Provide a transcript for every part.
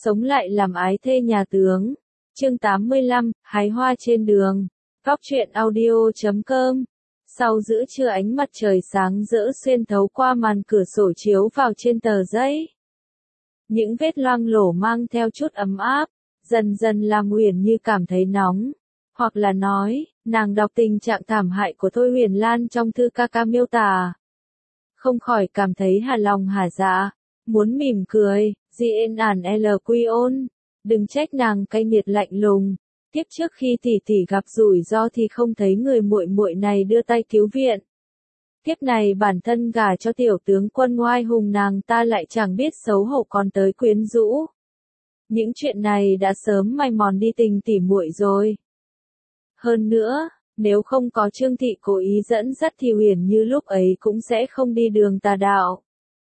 sống lại làm ái thê nhà tướng. Chương 85, hái hoa trên đường. Góc truyện audio.com. Sau giữa trưa ánh mặt trời sáng rỡ xuyên thấu qua màn cửa sổ chiếu vào trên tờ giấy. Những vết loang lổ mang theo chút ấm áp, dần dần làm Uyển Như cảm thấy nóng. Hoặc là nói, nàng đọc tình trạng thảm hại của Thôi Huyền Lan trong thư ca ca miêu tả. Không khỏi cảm thấy hà lòng hà dạ, muốn mỉm cười, GNLQON, đừng trách nàng cay nghiệt lạnh lùng. Tiếp trước khi tỷ tỷ gặp rủi ro thì không thấy người muội muội này đưa tay cứu viện. Tiếp này bản thân gả cho tiểu tướng quân oai hùng nàng ta lại chẳng biết xấu hổ còn tới quyến rũ. Những chuyện này đã sớm mài mòn đi tình tỉ muội rồi. Hơn nữa, nếu không có Trương Thị cố ý dẫn dắt thì Uyển Như lúc ấy cũng sẽ không đi đường tà đạo.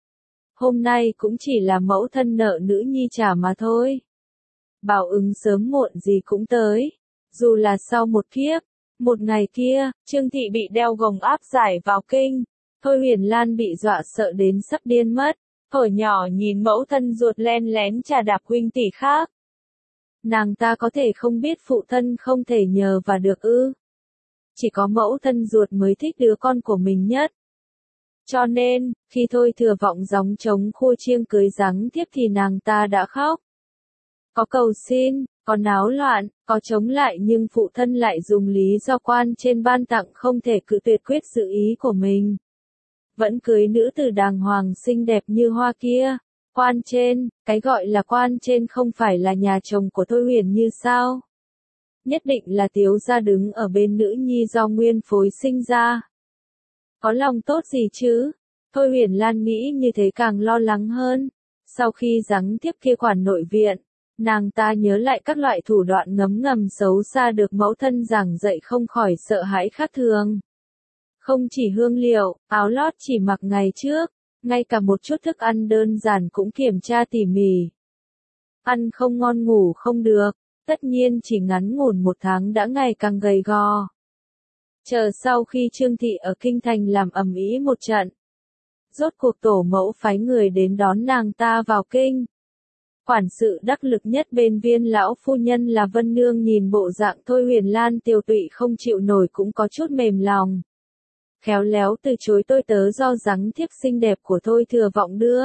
Hôm nay cũng chỉ là mẫu thân nợ nữ nhi trả mà thôi. Báo ứng sớm muộn gì cũng tới. Dù là sau một kiếp, một ngày kia, Trương Thị bị đeo gồng áp giải vào kinh. Thôi Huyền Lan bị dọa sợ đến sắp điên mất. Hồi nhỏ nhìn mẫu thân ruột len lén trà đạp huynh tỷ khác. Nàng ta có thể không biết phụ thân không thể nhờ và được ư. Chỉ có mẫu thân ruột mới thích đứa con của mình nhất. Cho nên, khi Thôi Thừa Vọng gióng trống khua chiêng cưới giáng tiếp thì nàng ta đã khóc. Có cầu xin, có náo loạn, có chống lại nhưng phụ thân lại dùng lý do quan trên ban tặng không thể cự tuyệt quyết sự ý của mình. Vẫn cưới nữ tử đàng hoàng xinh đẹp như hoa kia. Quan trên, cái gọi là quan trên không phải là nhà chồng của Thôi Huyền Như sao? Nhất định là Tiếu gia đứng ở bên nữ nhi do nguyên phối sinh ra. Có lòng tốt gì chứ? Thôi Huyền Lan nghĩ như thế càng lo lắng hơn. Sau khi giáng tiếp kia quản nội viện, nàng ta nhớ lại các loại thủ đoạn ngấm ngầm xấu xa được mẫu thân giảng dạy không khỏi sợ hãi khác thường. Không chỉ hương liệu, áo lót chỉ mặc ngày trước, ngay cả một chút thức ăn đơn giản cũng kiểm tra tỉ mỉ. Ăn không ngon ngủ không được, tất nhiên chỉ ngắn ngủn một tháng đã ngày càng gầy gò. Chờ sau khi Trương Thị ở Kinh Thành làm ầm ĩ một trận. Rốt cuộc tổ mẫu phái người đến đón nàng ta vào kinh. Quản sự đắc lực nhất bên Viên lão phu nhân là Vân Nương nhìn bộ dạng Thôi Huyền Lan tiều tụy không chịu nổi cũng có chút mềm lòng. Khéo léo từ chối tôi tớ do giáng thiếp xinh đẹp của Thôi Thừa Vọng đưa.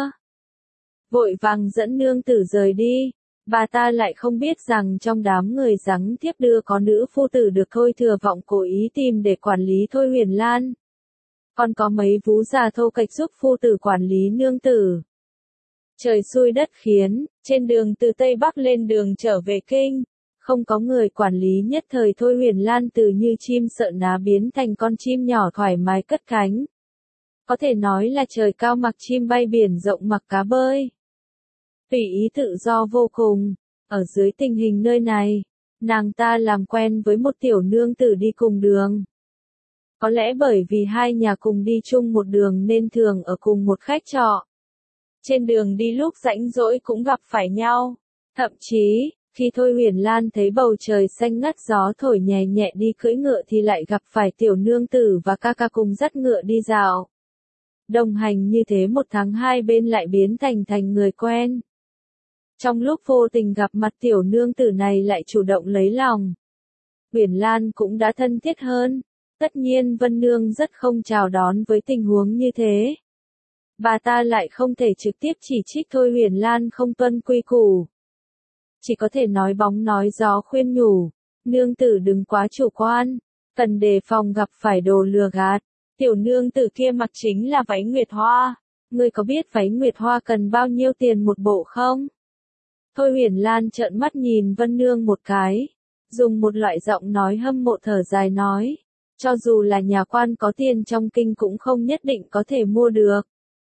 Vội vàng dẫn nương tử rời đi. Bà ta lại không biết rằng trong đám người giáng thiếp đưa có nữ phu tử được Thôi Thừa Vọng cố ý tìm để quản lý Thôi Huyền Lan. Còn có mấy vú già thô kệch giúp phu tử quản lý nương tử. Trời xui đất khiến, trên đường từ Tây Bắc lên đường trở về kinh, không có người quản lý nhất thời Thôi Huyền Lan từ như chim sợ ná biến thành con chim nhỏ thoải mái cất cánh. Có thể nói là trời cao mặc chim bay biển rộng mặc cá bơi. Tùy ý tự do vô cùng, ở dưới tình hình nơi này, nàng ta làm quen với một tiểu nương tử đi cùng đường. Có lẽ bởi vì hai nhà cùng đi chung một đường nên thường ở cùng một khách trọ. Trên đường đi lúc rảnh rỗi cũng gặp phải nhau. Thậm chí, khi Thôi Huyền Lan thấy bầu trời xanh ngắt gió thổi nhẹ nhẹ đi cưỡi ngựa thì lại gặp phải tiểu nương tử và ca ca cùng dắt ngựa đi dạo. Đồng hành như thế một tháng hai bên lại biến thành người quen. Trong lúc vô tình gặp mặt tiểu nương tử này lại chủ động lấy lòng. Huyền Lan cũng đã thân thiết hơn. Tất nhiên Vân Nương rất không chào đón với tình huống như thế. Bà ta lại không thể trực tiếp chỉ trích Thôi Huyền Lan không tuân quy củ. Chỉ có thể nói bóng nói gió khuyên nhủ. Nương tử đừng quá chủ quan. Cần đề phòng gặp phải đồ lừa gạt. Tiểu nương tử kia mặc chính là váy nguyệt hoa. Ngươi có biết váy nguyệt hoa cần bao nhiêu tiền một bộ không? Thôi Huyền Lan trợn mắt nhìn Vân Nương một cái. Dùng một loại giọng nói hâm mộ thở dài nói. Cho dù là nhà quan có tiền trong kinh cũng không nhất định có thể mua được.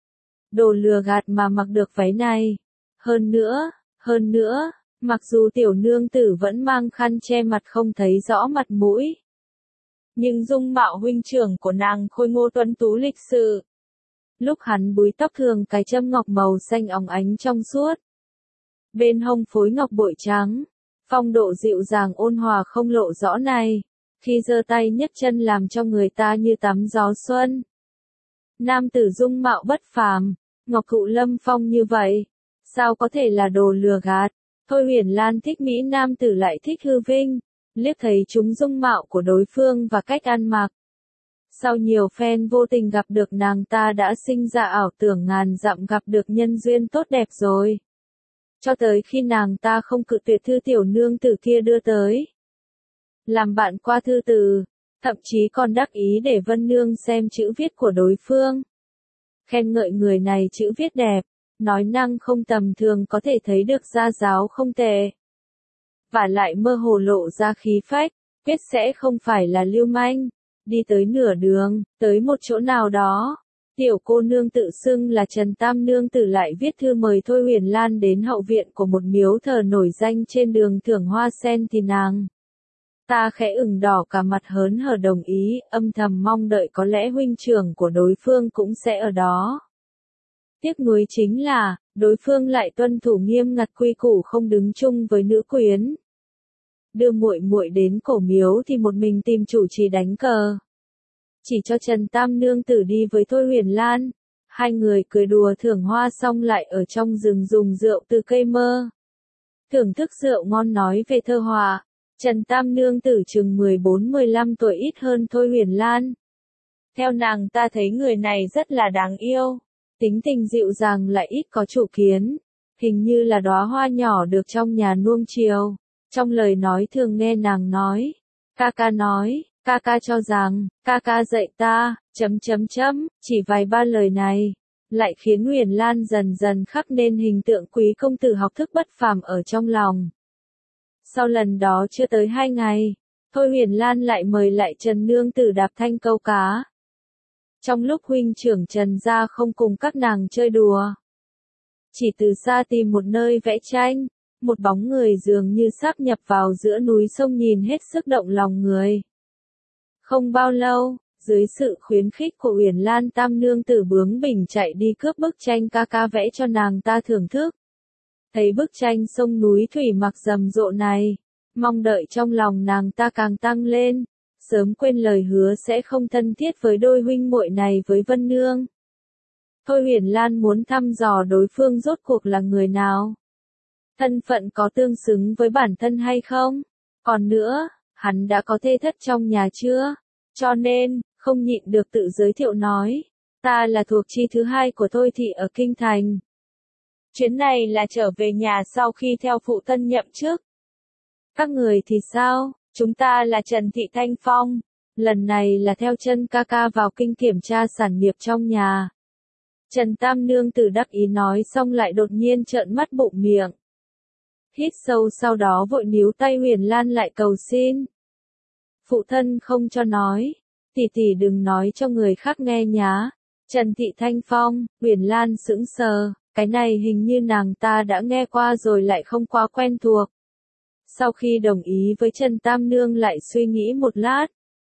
Đồ lừa gạt mà mặc được váy này. Hơn nữa, mặc dù tiểu nương tử vẫn mang khăn che mặt không thấy rõ mặt mũi. Nhưng dung mạo huynh trưởng của nàng khôi ngô tuấn tú lịch sự. Lúc hắn búi tóc thường cái châm ngọc màu xanh óng ánh trong suốt. Bên hông phối ngọc bội trắng. Phong độ dịu dàng ôn hòa không lộ rõ này. Khi giơ tay nhấc chân làm cho người ta như tắm gió xuân. Nam tử dung mạo bất phàm, ngọc cụ lâm phong như vậy, sao có thể là đồ lừa gạt? Thôi Huyền Lan thích Mỹ nam tử lại thích hư vinh, liếc thấy chúng dung mạo của đối phương và cách ăn mặc. Sau nhiều phen vô tình gặp được nàng ta đã sinh ra ảo tưởng ngàn dặm gặp được nhân duyên tốt đẹp rồi. Cho tới khi nàng ta không cự tuyệt thư tiểu nương tử kia đưa tới. Làm bạn qua thư từ, thậm chí còn đắc ý để Vân Nương xem chữ viết của đối phương. Khen ngợi người này chữ viết đẹp, nói năng không tầm thường có thể thấy được gia giáo không tệ. Và lại mơ hồ lộ ra khí phách, quyết sẽ không phải là lưu manh. Đi tới nửa đường, tới một chỗ nào đó. Tiểu cô nương tự xưng là Trần Tam Nương tử lại viết thư mời Thôi Huyền Lan đến hậu viện của một miếu thờ nổi danh trên đường Thưởng Hoa Sen thì nàng ta khẽ ửng đỏ cả mặt hớn hở đồng ý, âm thầm mong đợi có lẽ huynh trưởng của đối phương cũng sẽ ở đó. Tiếc nuối chính là, đối phương lại tuân thủ nghiêm ngặt quy củ không đứng chung với nữ quyến. Đưa muội muội đến cổ miếu thì một mình tìm chủ trì đánh cờ. Chỉ cho Trần Tam Nương tử đi với Thôi Huyền Lan. Hai người cười đùa thưởng hoa xong lại ở trong rừng dùng rượu từ cây mơ. Thưởng thức rượu ngon nói về thơ họa. Trần Tam Nương tử chừng 14-15 tuổi ít hơn Thôi Huyền Lan. Theo nàng ta thấy người này rất là đáng yêu. Tính tình dịu dàng lại ít có chủ kiến. Hình như là đóa hoa nhỏ được trong nhà nuông chiều. Trong lời nói thường nghe nàng nói. Ca nói, ca cho rằng, ca dạy ta, chỉ vài ba lời này. Lại khiến Huyền Lan dần dần khắc nên hình tượng quý công tử học thức bất phàm ở trong lòng. Sau lần đó chưa tới 2 ngày, Thôi Huyền Lan lại mời lại Trần Nương tử đạp thanh câu cá. Trong lúc huynh trưởng Trần gia không cùng các nàng chơi đùa, chỉ từ xa tìm một nơi vẽ tranh, một bóng người dường như sáp nhập vào giữa núi sông nhìn hết sức động lòng người. Không bao lâu, dưới sự khuyến khích của Huyền Lan Tam Nương tử bướng bỉnh chạy đi cướp bức tranh ca vẽ cho nàng ta thưởng thức. Thấy bức tranh sông núi thủy mặc rầm rộ này, mong đợi trong lòng nàng ta càng tăng lên, sớm quên lời hứa sẽ không thân thiết với đôi huynh muội này với Vân Nương. Thôi Huyền Lan muốn thăm dò đối phương rốt cuộc là người nào. Thân phận có tương xứng với bản thân hay không? Còn nữa, hắn đã có thê thất trong nhà chưa? Cho nên, không nhịn được tự giới thiệu nói, ta là thuộc chi thứ hai của Thôi thị ở Kinh Thành. Chuyến này là trở về nhà sau khi theo phụ thân nhậm chức. Các người thì sao? Chúng ta là Trần Thị Thanh Phong. Lần này là theo chân ca vào kinh kiểm tra sản nghiệp trong nhà. Trần Tam Nương tử đắc ý nói xong lại đột nhiên trợn mắt bụng miệng. Hít sâu sau đó vội níu tay Huyền Lan lại cầu xin. Phụ thân không cho nói. Tỷ đừng nói cho người khác nghe nhá. Trần Thị Thanh Phong, Huyền Lan sững sờ. Cái này hình như nàng ta đã nghe qua rồi lại không quá quen thuộc. Sau khi đồng ý với Trần Tam Nương lại suy nghĩ một lát.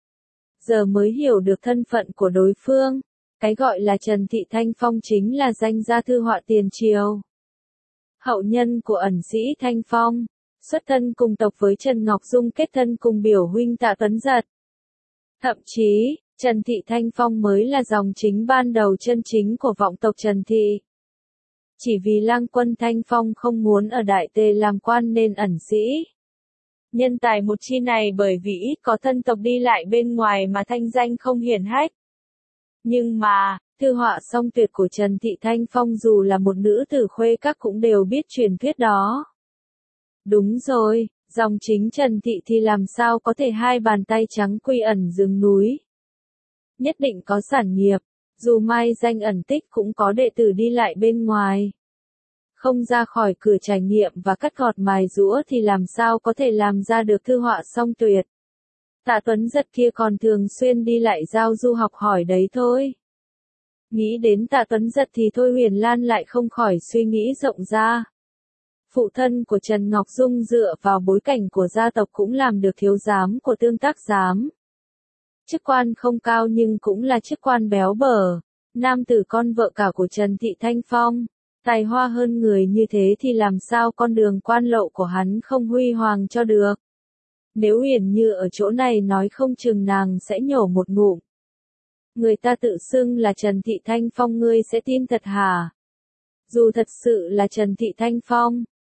Giờ mới hiểu được thân phận của đối phương. Cái gọi là Trần Thị Thanh Phong chính là danh gia thư họa tiền triều. Hậu nhân của ẩn sĩ Thanh Phong, xuất thân cùng tộc với Trần Ngọc Dung kết thân cùng biểu huynh Tạ Tuấn Giật. Thậm chí, Trần Thị Thanh Phong mới là dòng chính ban đầu chân chính của vọng tộc Trần Thị. Chỉ vì lang quân Thanh Phong không muốn ở Đại Tề làm quan nên ẩn sĩ. Nhân tài một chi này bởi vì ít có thân tộc đi lại bên ngoài mà thanh danh không hiển hách. Nhưng mà, thư họa song tuyệt của Trần Thị Thanh Phong dù là một nữ tử khuê các cũng đều biết truyền thuyết đó. Đúng rồi, dòng chính Trần Thị thì làm sao có thể hai bàn tay trắng quy ẩn rừng núi. Nhất định có sản nghiệp, dù mai danh ẩn tích cũng có đệ tử đi lại bên ngoài. Không ra khỏi cửa trải nghiệm và cắt gọt mài giũa thì làm sao có thể làm ra được thư họa song tuyệt. Tạ Tuấn Giật kia còn thường xuyên đi lại giao du học hỏi đấy thôi. Nghĩ đến Tạ Tuấn Giật thì Thôi Huyền Lan lại không khỏi suy nghĩ rộng ra. Phụ thân của Trần Ngọc Dung dựa vào bối cảnh của gia tộc cũng làm được thiếu giám của tương tác giám. Chức quan không cao nhưng cũng là chức quan béo bở. Nam tử con vợ cả của Trần Thị Thanh Phong. Tài hoa hơn người như thế thì làm sao con đường quan lộ của hắn không huy hoàng cho được. Nếu Huyền Như ở chỗ này nói không chừng nàng sẽ nhổ một ngụm. Người ta tự xưng là Trần Thị Thanh Phong ngươi sẽ tin thật hả? Dù thật sự là Trần Thị Thanh Phong,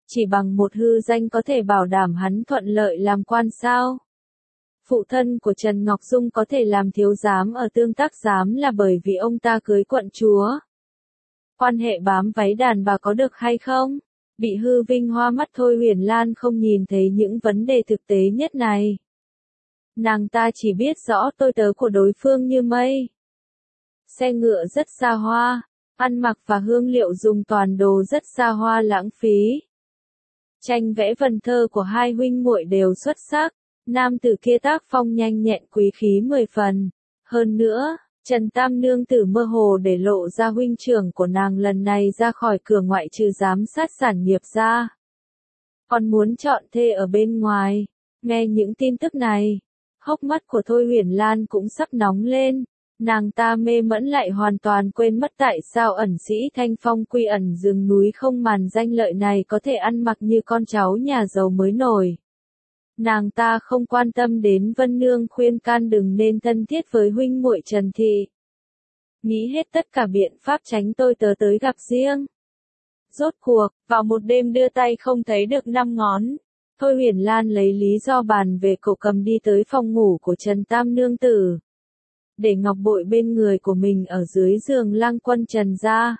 Chỉ bằng một hư danh có thể bảo đảm hắn thuận lợi làm quan sao? Phụ thân của Trần Ngọc Dung có thể làm thiếu giám ở Tương Tác Giám là bởi vì ông ta cưới quận chúa. Quan hệ bám váy đàn bà có được hay không? Bị hư vinh hoa mắt Thôi Huyền Lan không nhìn thấy những vấn đề thực tế nhất này. Nàng ta chỉ biết rõ tôi tớ của đối phương như mây. Xe ngựa rất xa hoa, ăn mặc và hương liệu dùng toàn đồ rất xa hoa lãng phí. Tranh vẽ vần thơ của hai huynh muội đều xuất sắc, nam tử kia tác phong nhanh nhẹn quý khí 10 phần. Hơn nữa, Trần Tam Nương tử mơ hồ để lộ ra huynh trưởng của nàng lần này ra khỏi cửa ngoại trừ giám sát sản nghiệp ra. Còn muốn chọn thê ở bên ngoài. Nghe những tin tức này, hốc mắt của Thôi Huyền Lan cũng sắp nóng lên. Nàng ta mê mẫn lại hoàn toàn quên mất tại sao ẩn sĩ Thanh Phong quy ẩn rừng núi không màn danh lợi này có thể ăn mặc như con cháu nhà giàu mới nổi. Nàng ta không quan tâm đến Vân Nương khuyên can đừng nên thân thiết với huynh muội Trần Thị. Nghĩ hết tất cả biện pháp tránh tôi tớ tới gặp riêng. Rốt cuộc, vào một đêm đưa tay không thấy được 5 ngón. Thôi Huyền Lan lấy lý do bàn về cậu cầm đi tới phòng ngủ của Trần Tam Nương tử. Để ngọc bội bên người của mình ở dưới giường Lăng Quân Trần ra.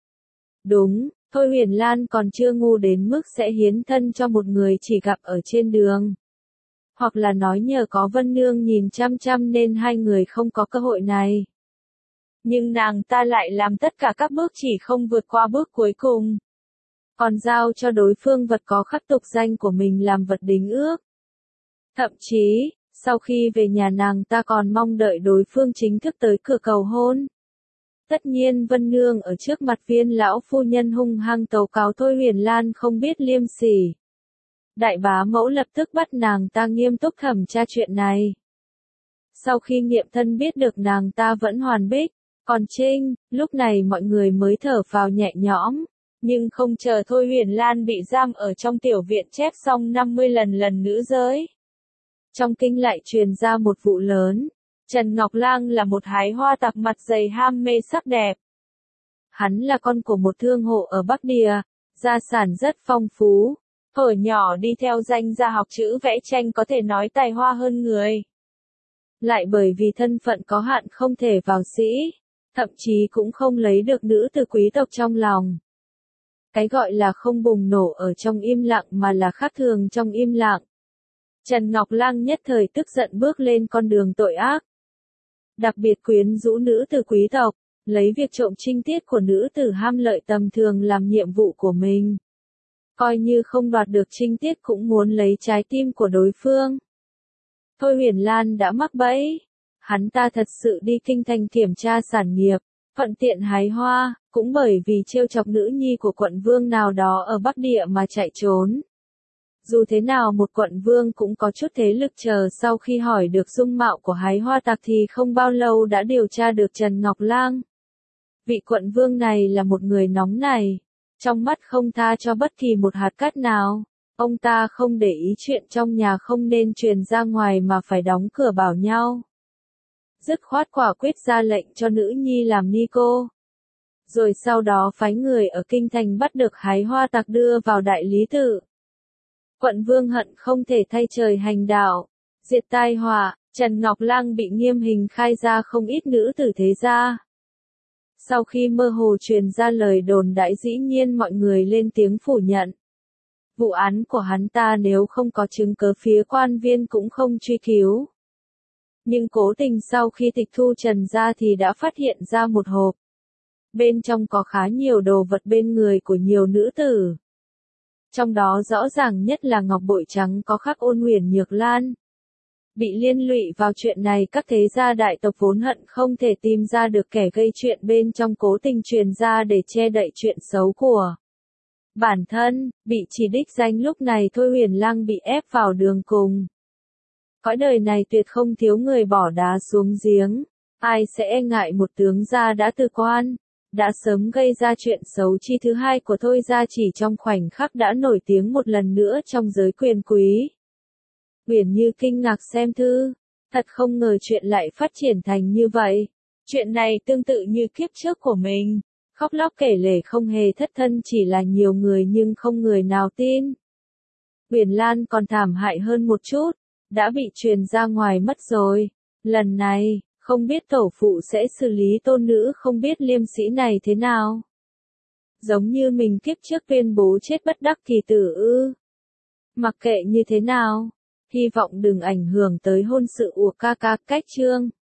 Đúng, Thôi Huyền Lan còn chưa ngu đến mức sẽ hiến thân cho một người chỉ gặp ở trên đường. Hoặc là nói nhờ có Vân Nương nhìn chăm chăm nên hai người không có cơ hội này. Nhưng nàng ta lại làm tất cả các bước chỉ không vượt qua bước cuối cùng. Còn giao cho đối phương vật có khắc tục danh của mình làm vật đính ước. Thậm chí, sau khi về nhà nàng ta còn mong đợi đối phương chính thức tới cửa cầu hôn. Tất nhiên Vân Nương ở trước mặt Viên lão phu nhân hung hăng tố cáo Thôi Huyền Lan không biết liêm sỉ. Đại bá mẫu lập tức bắt nàng ta nghiêm túc thẩm tra chuyện này. Sau khi nghiệm thân biết được nàng ta vẫn hoàn bích, còn Trinh, lúc này mọi người mới thở phào nhẹ nhõm. Nhưng không chờ Thôi Huyền Lan bị giam ở trong tiểu viện chép xong 50 lần nữ giới. Trong kinh lại truyền ra một vụ lớn. Trần Ngọc Lang là một hái hoa tặc mặt dày ham mê sắc đẹp. Hắn là con của một thương hộ ở Bắc Địa, gia sản rất phong phú. Hồi nhỏ đi theo danh gia học chữ vẽ tranh có thể nói tài hoa hơn người. Lại bởi vì thân phận có hạn không thể vào sĩ, thậm chí cũng không lấy được nữ từ quý tộc trong lòng. Cái gọi là không bùng nổ ở trong im lặng mà là khác thường trong im lặng. Trần Ngọc Lang nhất thời tức giận bước lên con đường tội ác. Đặc biệt quyến rũ nữ từ quý tộc, lấy việc trộm trinh tiết của nữ tử ham lợi tầm thường làm nhiệm vụ của mình. Coi như không đoạt được trinh tiết cũng muốn lấy trái tim của đối phương. Thôi Huyền Lan đã mắc bẫy. Hắn ta thật sự đi kinh thành kiểm tra sản nghiệp, thuận tiện hái hoa, cũng bởi vì trêu chọc nữ nhi của quận vương nào đó ở Bắc Địa mà chạy trốn. Dù thế nào một quận vương cũng có chút thế lực chờ sau khi hỏi được dung mạo của hái hoa tặc thì không bao lâu đã điều tra được Trần Ngọc Lang. Vị quận vương này là một người nóng này, trong mắt không tha cho bất kỳ một hạt cát nào. Ông ta không để ý chuyện trong nhà không nên truyền ra ngoài mà phải đóng cửa bảo nhau. Dứt khoát quả quyết ra lệnh cho nữ nhi làm ni cô. Rồi sau đó phái người ở kinh thành bắt được hái hoa tặc đưa vào đại lý tự. Quận vương hận không thể thay trời hành đạo, diệt tai họa, Trần Ngọc Lang bị nghiêm hình khai ra không ít nữ tử thế gia. Sau khi mơ hồ truyền ra lời đồn đãi dĩ nhiên mọi người lên tiếng phủ nhận. Vụ án của hắn ta nếu không có chứng cớ phía quan viên cũng không truy cứu. Nhưng cố tình sau khi tịch thu Trần gia thì đã phát hiện ra một hộp. Bên trong có khá nhiều đồ vật bên người của nhiều nữ tử. Trong đó rõ ràng nhất là ngọc bội trắng có khắc Ôn Huyền Nhược Lan. Bị liên lụy vào chuyện này các thế gia đại tộc vốn hận không thể tìm ra được kẻ gây chuyện bên trong cố tình truyền ra để che đậy chuyện xấu của bản thân, bị chỉ đích danh lúc này Thôi Huyền Lang bị ép vào đường cùng. Cõi đời này tuyệt không thiếu người bỏ đá xuống giếng, ai sẽ e ngại một tướng gia đã từ quan, đã sớm gây ra chuyện xấu chi thứ hai của Thôi gia chỉ trong khoảnh khắc đã nổi tiếng một lần nữa trong giới quyền quý. Uyển Như kinh ngạc xem thư, thật không ngờ chuyện lại phát triển thành như vậy. Chuyện này tương tự như kiếp trước của mình, Khóc lóc kể lể không hề thất thân chỉ là nhiều người nhưng không người nào tin. Huyền Lan còn thảm hại hơn một chút, đã bị truyền ra ngoài mất rồi. Lần này, không biết tổ phụ sẽ xử lý tôn nữ không biết liêm sĩ này thế nào. Giống như mình kiếp trước tuyên bố chết bất đắc kỳ tử ư. Mặc kệ như thế nào, hy vọng đừng ảnh hưởng tới hôn sự của ca ca cách chương.